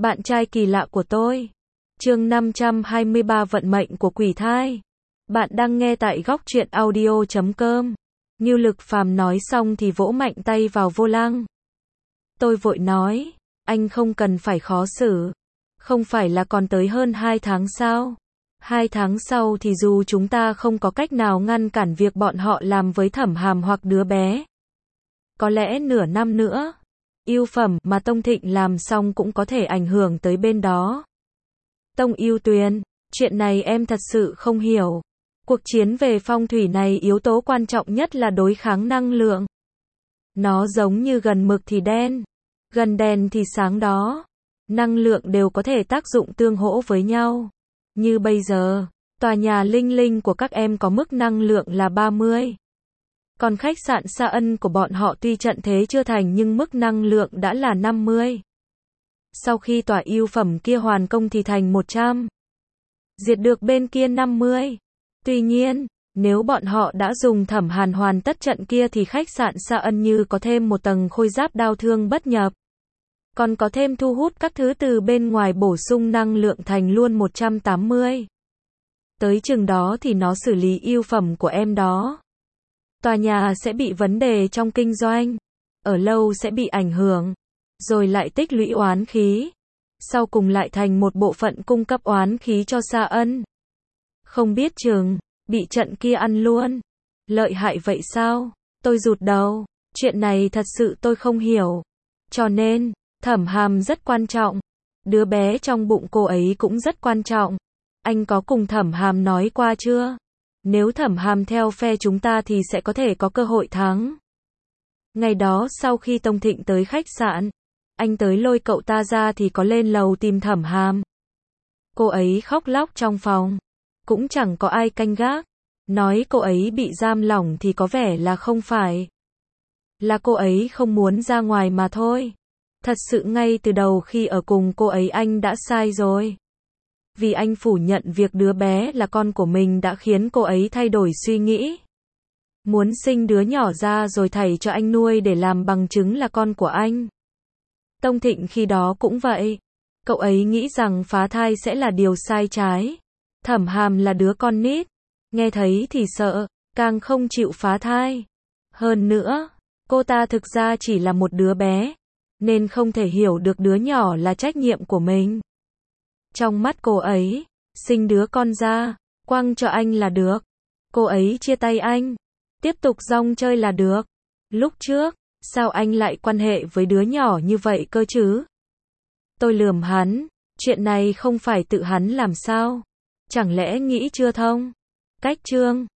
Bạn trai kỳ lạ của tôi. Chương 523 vận mệnh của quỷ thai. Bạn đang nghe tại góc truyện audio.com. Như Lực Phàm nói xong thì vỗ mạnh tay vào vô lăng. Tôi vội nói, anh không cần phải khó xử. Không phải là còn tới hơn 2 tháng sao? 2 tháng sau thì dù chúng ta không có cách nào ngăn cản việc bọn họ làm với Thẩm Hàm hoặc đứa bé. Có lẽ nửa năm nữa, yêu phẩm mà Tông Thịnh làm xong cũng có thể ảnh hưởng tới bên đó. Tông Yêu Tuyền, chuyện này em thật sự không hiểu. Cuộc chiến về phong thủy này yếu tố quan trọng nhất là đối kháng năng lượng. Nó giống như gần mực thì đen, gần đèn thì sáng đó. Năng lượng đều có thể tác dụng tương hỗ với nhau. Như bây giờ, tòa nhà Linh Linh của các em có mức năng lượng là 30. Còn khách sạn Sa Ân của bọn họ tuy trận thế chưa thành nhưng mức năng lượng đã là 50. Sau khi tòa yêu phẩm kia hoàn công thì thành 100. Diệt được bên kia 50. Tuy nhiên, nếu bọn họ đã dùng Thẩm Hàn hoàn tất trận kia thì khách sạn Sa Ân như có thêm một tầng khôi giáp đao thương bất nhập. Còn có thêm thu hút các thứ từ bên ngoài bổ sung năng lượng thành luôn 180. Tới chừng đó thì nó xử lý yêu phẩm của em đó. Tòa nhà sẽ bị vấn đề trong kinh doanh. Ở lâu sẽ bị ảnh hưởng. Rồi lại tích lũy oán khí. Sau cùng lại thành một bộ phận cung cấp oán khí cho Sa Ân. Không biết chừng, bị trận kia ăn luôn. Lợi hại vậy sao? Tôi rụt đầu. Chuyện này thật sự tôi không hiểu. Cho nên, Thẩm Hàm rất quan trọng. Đứa bé trong bụng cô ấy cũng rất quan trọng. Anh có cùng Thẩm Hàm nói qua chưa? Nếu Thẩm Hàm theo phe chúng ta thì sẽ có thể có cơ hội thắng. Ngày đó sau khi Tông Thịnh tới khách sạn, anh tới lôi cậu ta ra thì có lên lầu tìm Thẩm Hàm. Cô ấy khóc lóc trong phòng. Cũng chẳng có ai canh gác. Nói cô ấy bị giam lỏng thì có vẻ là không phải. Là cô ấy không muốn ra ngoài mà thôi. Thật sự ngay từ đầu khi ở cùng cô ấy anh đã sai rồi. Vì anh phủ nhận việc đứa bé là con của mình đã khiến cô ấy thay đổi suy nghĩ. Muốn sinh đứa nhỏ ra rồi thảy cho anh nuôi để làm bằng chứng là con của anh. Tông Thịnh khi đó cũng vậy. Cậu ấy nghĩ rằng phá thai sẽ là điều sai trái. Thẩm Hàm là đứa con nít. Nghe thấy thì sợ, càng không chịu phá thai. Hơn nữa, cô ta thực ra chỉ là một đứa bé. Nên không thể hiểu được đứa nhỏ là trách nhiệm của mình. Trong mắt cô ấy, sinh đứa con ra, quăng cho anh là được. Cô ấy chia tay anh, tiếp tục rong chơi là được. Lúc trước, sao anh lại quan hệ với đứa nhỏ như vậy cơ chứ? Tôi lườm hắn, chuyện này không phải tự hắn làm sao? Chẳng lẽ nghĩ chưa thông? Cách chương